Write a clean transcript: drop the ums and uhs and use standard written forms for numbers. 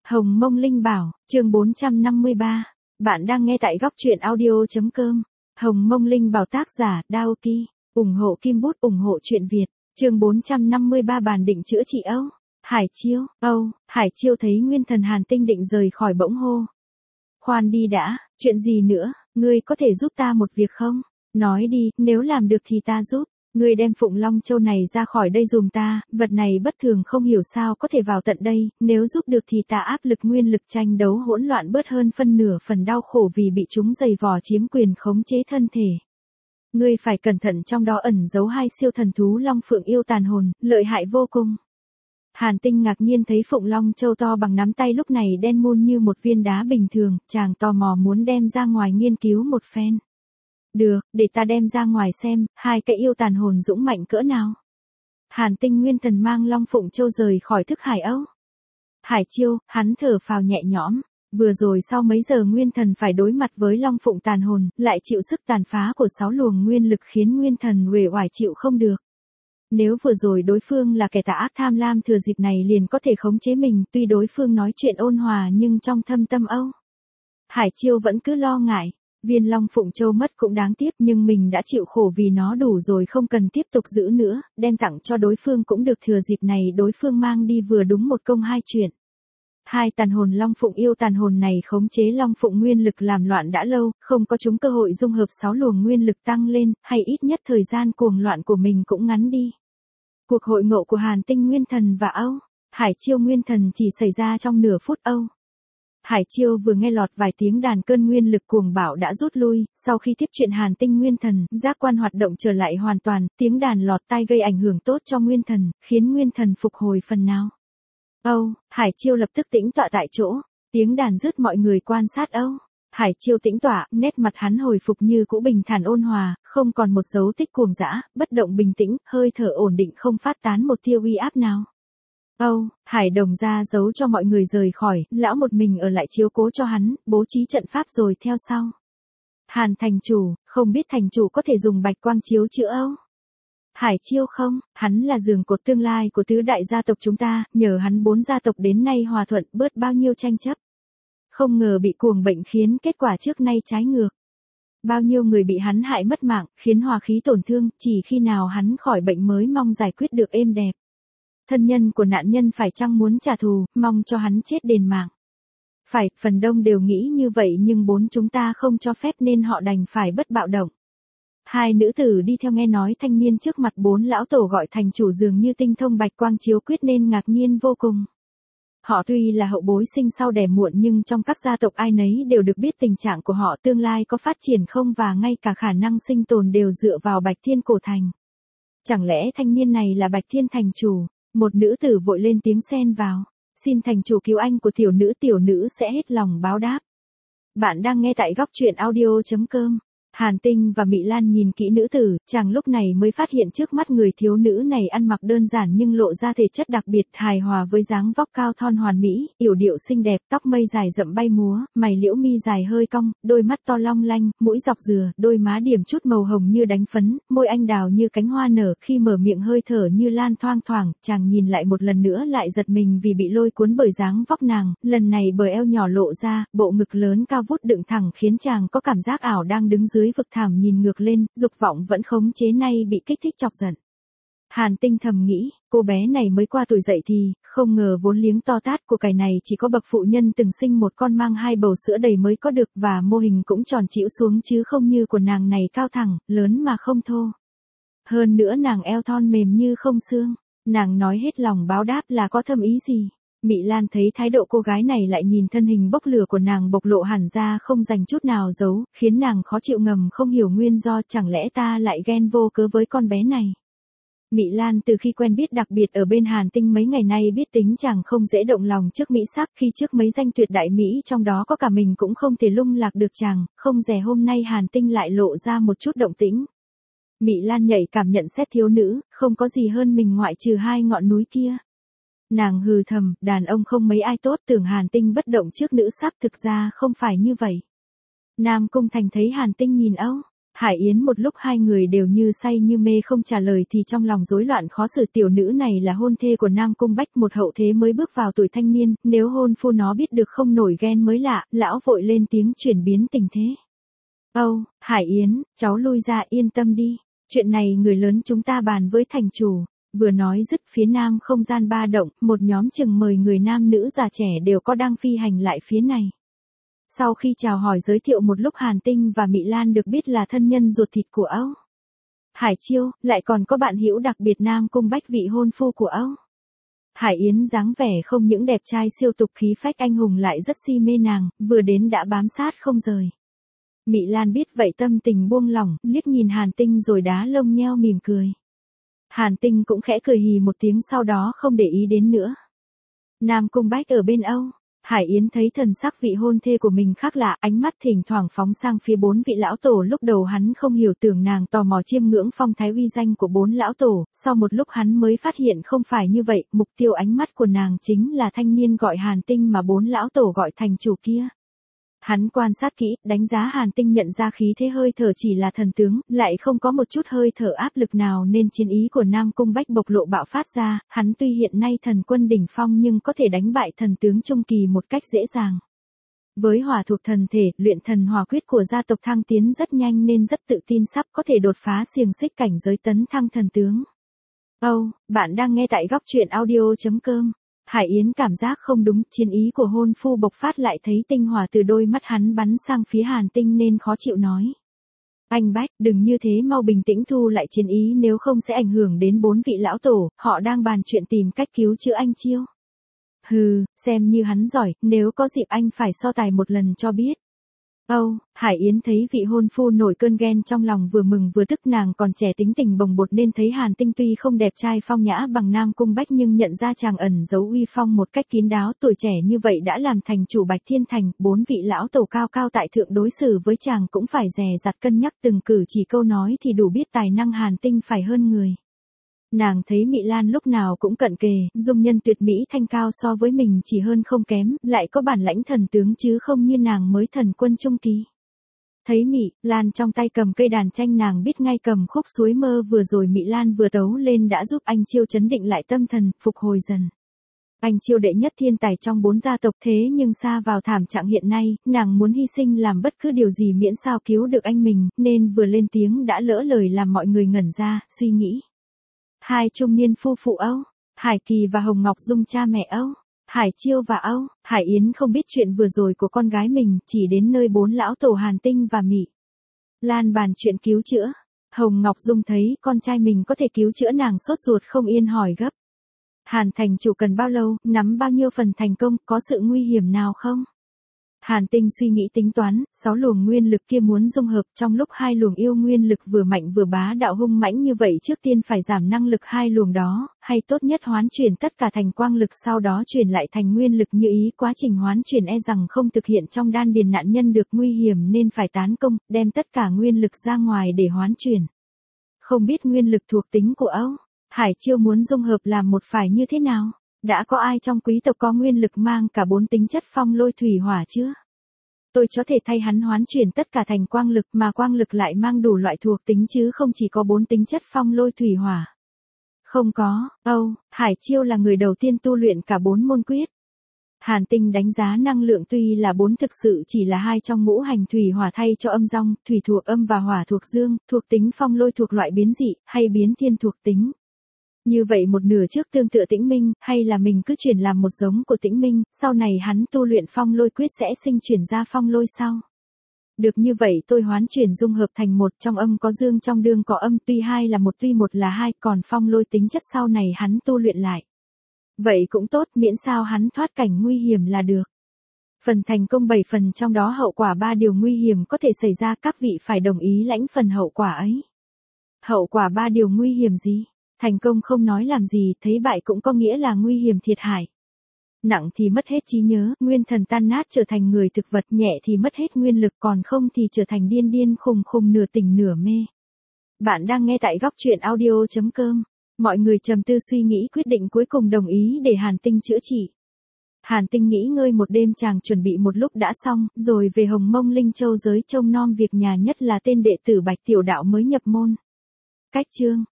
Hồng Mông Linh Bảo, chương 453. Bạn đang nghe tại góc truyện audio.com. Hồng Mông Linh Bảo tác giả, Daoki. ủng hộ Kim Bút, ủng hộ truyện Việt. Chương 453 bàn định chữa trị Âu. Hải Chiêu, Hải Chiêu thấy Nguyên Thần Hàn Tinh định rời khỏi bỗng hô. Khoan đi đã, chuyện gì nữa, ngươi có thể giúp ta một việc không? Nói đi, nếu làm được thì ta giúp. Ngươi đem Phụng Long Châu này ra khỏi đây dùm ta, vật này bất thường không hiểu sao có thể vào tận đây, nếu giúp được thì ta áp lực nguyên lực tranh đấu hỗn loạn bớt hơn phân nửa phần đau khổ vì bị chúng giày vò chiếm quyền khống chế thân thể. Ngươi phải cẩn thận, trong đó ẩn giấu hai siêu thần thú Long Phượng yêu tàn hồn, lợi hại vô cùng. Hàn Tinh ngạc nhiên thấy Phụng Long Châu to bằng nắm tay lúc này đen muôn như một viên đá bình thường, chàng tò mò muốn đem ra ngoài nghiên cứu một phen. Được, để ta đem ra ngoài xem, hai cái yêu tàn hồn dũng mạnh cỡ nào. Hàn Tinh Nguyên Thần mang Long Phụng Châu rời khỏi thức hải Âu. Hải Chiêu, hắn thở phào nhẹ nhõm. Vừa rồi sau mấy giờ Nguyên Thần phải đối mặt với Long Phụng tàn hồn, lại chịu sức tàn phá của 6 luồng nguyên lực khiến Nguyên Thần uể oải chịu không được. Nếu vừa rồi đối phương là kẻ tà ác tham lam thừa dịp này liền có thể khống chế mình, tuy đối phương nói chuyện ôn hòa nhưng trong thâm tâm Âu. Hải Chiêu vẫn cứ lo ngại. Viên Long Phụng Châu mất cũng đáng tiếc, nhưng mình đã chịu khổ vì nó đủ rồi, không cần tiếp tục giữ nữa, đem tặng cho đối phương cũng được, thừa dịp này đối phương mang đi vừa đúng một công hai chuyện. Hai tàn hồn Long Phụng yêu tàn hồn này khống chế Long Phụng nguyên lực làm loạn đã lâu, không có chúng cơ hội dung hợp 6 luồng nguyên lực tăng lên, hay ít nhất thời gian cuồng loạn của mình cũng ngắn đi. Cuộc hội ngộ của Hàn Tinh Nguyên Thần và Âu Hải Chiêu Nguyên Thần chỉ xảy ra trong nửa phút Âu. Hải Chiêu vừa nghe lọt vài tiếng đàn, cơn nguyên lực cuồng bạo đã rút lui, sau khi tiếp chuyện Hàn Tinh Nguyên Thần, giác quan hoạt động trở lại hoàn toàn, tiếng đàn lọt tai gây ảnh hưởng tốt cho Nguyên Thần, khiến Nguyên Thần phục hồi phần nào. Hải Chiêu lập tức tĩnh tọa tại chỗ, tiếng đàn dứt mọi người quan sát Hải Chiêu tĩnh tọa, nét mặt hắn hồi phục như cũ bình thản ôn hòa, không còn một dấu tích cuồng dã, bất động bình tĩnh, hơi thở ổn định không phát tán một tia uy áp nào. Hải Đồng ra giấu cho mọi người rời khỏi, lão một mình ở lại chiếu cố cho hắn, bố trí trận pháp rồi theo sau. Hàn thành chủ, không biết thành chủ có thể dùng bạch quang chiếu chữa Hải Chiêu không, hắn là giường cột tương lai của tứ đại gia tộc chúng ta, nhờ hắn 4 gia tộc đến nay hòa thuận, bớt bao nhiêu tranh chấp. Không ngờ bị cuồng bệnh khiến kết quả trước nay trái ngược. Bao nhiêu người bị hắn hại mất mạng, khiến hòa khí tổn thương, chỉ khi nào hắn khỏi bệnh mới mong giải quyết được êm đẹp. Thân nhân của nạn nhân phải chăng muốn trả thù, mong cho hắn chết đền mạng. Phải, phần đông đều nghĩ như vậy, nhưng 4 chúng ta không cho phép nên họ đành phải bất bạo động. Hai nữ tử đi theo nghe nói thanh niên trước mặt 4 lão tổ gọi thành chủ dường như tinh thông bạch quang chiếu quyết nên ngạc nhiên vô cùng. Họ tuy là hậu bối sinh sau đẻ muộn nhưng trong các gia tộc ai nấy đều được biết tình trạng của họ tương lai có phát triển không và ngay cả khả năng sinh tồn đều dựa vào Bạch Thiên Cổ Thành. Chẳng lẽ thanh niên này là Bạch Thiên thành chủ? Một nữ tử vội lên tiếng xen vào. Xin thành chủ cứu anh của tiểu nữ sẽ hết lòng báo đáp. Bạn đang nghe tại góc truyện audio.com. Hàn Tinh và Mị Lan nhìn kỹ nữ tử, chàng lúc này mới phát hiện trước mắt người thiếu nữ này ăn mặc đơn giản nhưng lộ ra thể chất đặc biệt, hài hòa với dáng vóc cao thon hoàn mỹ, yểu điệu xinh đẹp, tóc mây dài rậm bay múa, mày liễu mi dài hơi cong, đôi mắt to long lanh, mũi dọc dừa, đôi má điểm chút màu hồng như đánh phấn, môi anh đào như cánh hoa nở, khi mở miệng hơi thở như lan thoang thoảng, chàng nhìn lại một lần nữa lại giật mình vì bị lôi cuốn bởi dáng vóc nàng, lần này bờ eo nhỏ lộ ra, bộ ngực lớn cao vút đựng thẳng khiến chàng có cảm giác ảo đang đứng dưới vực thẳm nhìn ngược lên, dục vọng vẫn khống chế nay bị kích thích chọc giận. Hàn Tinh thầm nghĩ, cô bé này mới qua tuổi dậy thì, không ngờ vốn liếng to tát của cải này chỉ có bậc phụ nhân từng sinh một con mang 2 bầu sữa đầy mới có được, và mô hình cũng tròn trĩu xuống chứ không như của nàng này cao thẳng, lớn mà không thô. Hơn nữa nàng eo thon mềm như không xương, nàng nói hết lòng báo đáp là có thâm ý gì? Mị Lan thấy thái độ cô gái này lại nhìn thân hình bốc lửa của nàng bộc lộ hẳn ra không dành chút nào giấu, khiến nàng khó chịu ngầm không hiểu nguyên do, chẳng lẽ ta lại ghen vô cớ với con bé này. Mị Lan từ khi quen biết đặc biệt ở bên Hàn Tinh mấy ngày nay biết tính chàng không dễ động lòng trước mỹ sắc, khi trước mấy danh tuyệt đại mỹ trong đó có cả mình cũng không thể lung lạc được chàng, không dè hôm nay Hàn Tinh lại lộ ra một chút động tĩnh. Mị Lan nhạy cảm nhận xét thiếu nữ, không có gì hơn mình ngoại trừ 2 ngọn núi kia. Nàng hừ thầm, đàn ông không mấy ai tốt, tưởng Hàn Tinh bất động trước nữ sắc, thực ra không phải như vậy. Nam Cung Thành thấy Hàn Tinh nhìn Hải Yến một lúc hai người đều như say như mê không trả lời thì trong lòng rối loạn khó xử. Tiểu nữ này là hôn thê của Nam Cung Bách, một hậu thế mới bước vào tuổi thanh niên, nếu hôn phu nó biết được không nổi ghen mới lạ, lão vội lên tiếng chuyển biến tình thế. Âu, Hải Yến, cháu lui ra, yên tâm đi, chuyện này người lớn chúng ta bàn với thành chủ. Vừa nói dứt phía nam không gian ba động, một nhóm chừng 10 người nam nữ già trẻ đều có đang phi hành lại phía này. Sau khi chào hỏi giới thiệu một lúc, Hàn Tinh và Mị Lan được biết là thân nhân ruột thịt của Âu Hải Chiêu, lại còn có bạn hữu đặc biệt Nam Cung Bách, vị hôn phu của Âu Hải Yến dáng vẻ không những đẹp trai siêu tục khí phách anh hùng lại rất si mê nàng, vừa đến đã bám sát không rời. Mị Lan biết vậy tâm tình buông lỏng, liếc nhìn Hàn Tinh rồi đá lông nheo mỉm cười. Hàn Tinh cũng khẽ cười hì một tiếng sau đó không để ý đến nữa. Nam Cung Bách ở bên Âu Hải Yến thấy thần sắc vị hôn thê của mình khác lạ, ánh mắt thỉnh thoảng phóng sang phía 4 vị lão tổ. Lúc đầu hắn không hiểu, tưởng nàng tò mò chiêm ngưỡng phong thái uy danh của 4 lão tổ, sau một lúc hắn mới phát hiện không phải như vậy, mục tiêu ánh mắt của nàng chính là thanh niên gọi Hàn Tinh mà 4 lão tổ gọi thành chủ kia. Hắn quan sát kỹ, đánh giá Hàn Tinh, nhận ra khí thế hơi thở chỉ là thần tướng, lại không có một chút hơi thở áp lực nào nên chiến ý của Nam Cung Bách bộc lộ bạo phát ra. Hắn tuy hiện nay thần quân đỉnh phong nhưng có thể đánh bại thần tướng trung kỳ một cách dễ dàng. Với hỏa thuộc thần thể, luyện thần hỏa quyết của gia tộc thăng tiến rất nhanh nên rất tự tin sắp có thể đột phá xiềng xích cảnh giới tấn thăng thần tướng. Bạn đang nghe tại góc truyện audio.com. Hải Yến cảm giác không đúng, chiến ý của hôn phu bộc phát lại thấy tinh hỏa từ đôi mắt hắn bắn sang phía Hàn Tinh nên khó chịu nói. Anh Bách, đừng như thế, mau bình tĩnh thu lại chiến ý nếu không sẽ ảnh hưởng đến 4 vị lão tổ, họ đang bàn chuyện tìm cách cứu chữa anh Chiêu. Hừ, xem như hắn giỏi, nếu có dịp anh phải so tài một lần cho biết. Hải Yến thấy vị hôn phu nổi cơn ghen trong lòng, vừa mừng vừa tức. Nàng còn trẻ tính tình bồng bột nên thấy Hàn Tinh tuy không đẹp trai phong nhã bằng Nam Cung Bách nhưng nhận ra chàng ẩn giấu uy phong một cách kín đáo. Tuổi trẻ như vậy đã làm thành chủ Bạch Thiên Thành, 4 vị lão tổ cao cao tại thượng đối xử với chàng cũng phải dè dặt cân nhắc từng cử chỉ câu nói thì đủ biết tài năng Hàn Tinh phải hơn người. Nàng thấy Mị Lan lúc nào cũng cận kề, dung nhân tuyệt mỹ thanh cao so với mình chỉ hơn không kém, lại có bản lãnh thần tướng chứ không như nàng mới thần quân trung kỳ. Thấy Mị Lan trong tay cầm cây đàn tranh, nàng biết ngay cầm khúc Suối Mơ vừa rồi Mị Lan vừa tấu lên đã giúp anh Chiêu chấn định lại tâm thần, phục hồi dần. Anh Chiêu đệ nhất thiên tài trong 4 gia tộc, thế nhưng xa vào thảm trạng hiện nay, nàng muốn hy sinh làm bất cứ điều gì miễn sao cứu được anh mình, nên vừa lên tiếng đã lỡ lời làm mọi người ngẩn ra, suy nghĩ. Hai trung niên phu phụ Âu Hải Kỳ và Hồng Ngọc Dung, cha mẹ Âu Hải Chiêu và Âu Hải Yến không biết chuyện vừa rồi của con gái mình, chỉ đến nơi 4 lão tổ Hàn Tinh và Mị Lan bàn chuyện cứu chữa. Hồng Ngọc Dung thấy con trai mình có thể cứu chữa, nàng sốt ruột không yên hỏi gấp. Hàn thành chủ cần bao lâu, nắm bao nhiêu phần thành công, có sự nguy hiểm nào không? Hàn Tinh suy nghĩ tính toán, 6 luồng nguyên lực kia muốn dung hợp, trong lúc 2 luồng yêu nguyên lực vừa mạnh vừa bá đạo hung mãnh như vậy, trước tiên phải giảm năng lực 2 luồng đó, hay tốt nhất hoán chuyển tất cả thành quang lực sau đó chuyển lại thành nguyên lực như ý. Quá trình hoán chuyển e rằng không thực hiện trong đan điền nạn nhân được, nguy hiểm nên phải tán công, đem tất cả nguyên lực ra ngoài để hoán chuyển. Không biết nguyên lực thuộc tính của Âu Hải Chiêu muốn dung hợp làm một phải như thế nào? Đã có ai trong quý tộc có nguyên lực mang cả 4 tính chất phong lôi thủy hỏa chưa? Tôi có thể thay hắn hoán chuyển tất cả thành quang lực, mà quang lực lại mang đủ loại thuộc tính chứ không chỉ có 4 tính chất phong lôi thủy hỏa. Không có. Hải Chiêu là người đầu tiên tu luyện cả 4 môn quyết. Hàn Tinh đánh giá năng lượng tuy là 4 thực sự chỉ là 2 trong ngũ hành thủy hỏa thay cho âm dong, thủy thuộc âm và hỏa thuộc dương, thuộc tính phong lôi thuộc loại biến dị, hay biến thiên thuộc tính. Như vậy một nửa trước tương tự Tĩnh Minh, hay là mình cứ chuyển làm một giống của Tĩnh Minh, sau này hắn tu luyện phong lôi quyết sẽ sinh chuyển ra phong lôi sau. Được như vậy tôi hoán chuyển dung hợp thành một, trong âm có dương trong đương có âm, tuy 2 là một tuy 1 là 2, còn phong lôi tính chất sau này hắn tu luyện lại. Vậy cũng tốt, miễn sao hắn thoát cảnh nguy hiểm là được. Phần thành công 7 phần, trong đó hậu quả 3 điều nguy hiểm có thể xảy ra, các vị phải đồng ý lãnh phần hậu quả ấy. Hậu quả 3 điều nguy hiểm gì? Thành công không nói làm gì, thấy bại cũng có nghĩa là nguy hiểm thiệt hại. Nặng thì mất hết trí nhớ, nguyên thần tan nát trở thành người thực vật, nhẹ thì mất hết nguyên lực, còn không thì trở thành điên điên khùng khùng nửa tỉnh nửa mê. Bạn đang nghe tại góc truyện audio.com. Mọi người trầm tư suy nghĩ, quyết định cuối cùng đồng ý để Hàn Tinh chữa trị. Hàn Tinh nghỉ ngơi một đêm chàng chuẩn bị một lúc đã xong, rồi về Hồng Mông Linh Châu giới trông nom việc nhà, nhất là tên đệ tử Bạch Tiểu Đạo mới nhập môn. Cách chương